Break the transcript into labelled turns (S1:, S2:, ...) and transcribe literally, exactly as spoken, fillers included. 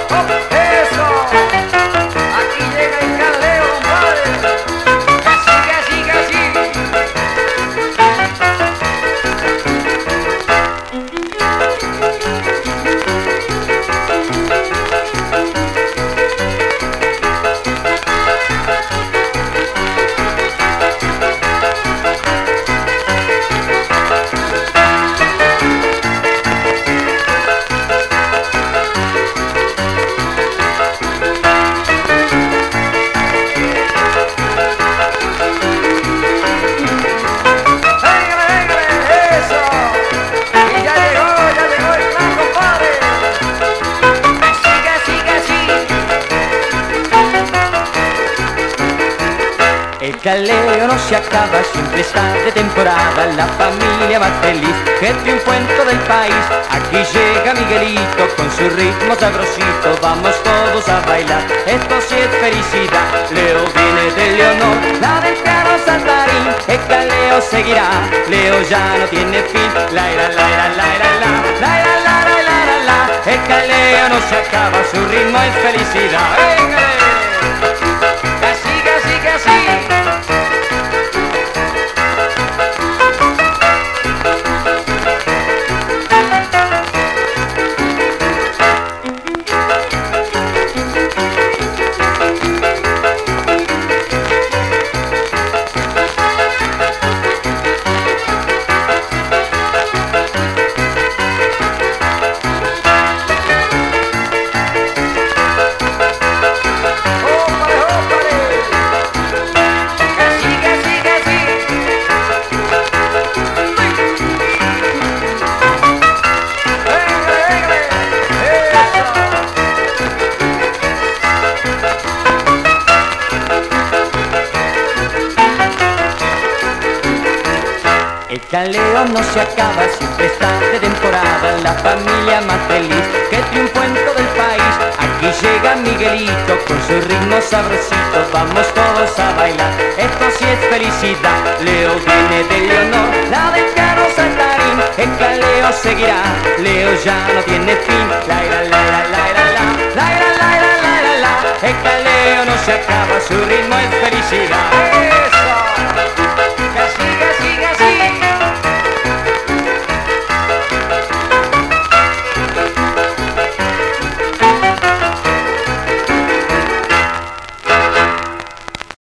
S1: ¡Oh, eso! Aquí llega el caleo, compadre. Casi, casi, casi.
S2: El caleo no se acaba, siempre está de temporada. La familia más feliz que triunfó en todo el país. Aquí llega Miguelito con su ritmo sabrosito. Vamos todos a bailar, esto sí es felicidad. Leo viene de Leonor, la del piano saltarín. El caleo seguirá, Leo ya no tiene fin. La ira, la ira, la ira, la la ira, la la la la la. El caleo no se acaba, su ritmo es felicidad. ¡Venga!
S1: Casi, casi, casi.
S2: El caleo no se acaba, siempre está de temporada. La familia más feliz que triunfó en todo el país. Aquí llega Miguelito con su ritmo sabrosito. Vamos todos a bailar, esto sí es felicidad. Leo viene de Leonor, la del piano saltarín. El caleo seguirá, Leo ya no tiene fin. La ira, la ira, la ira, la la ira, la ira, la ira, la. El caleo no se acaba, su ritmo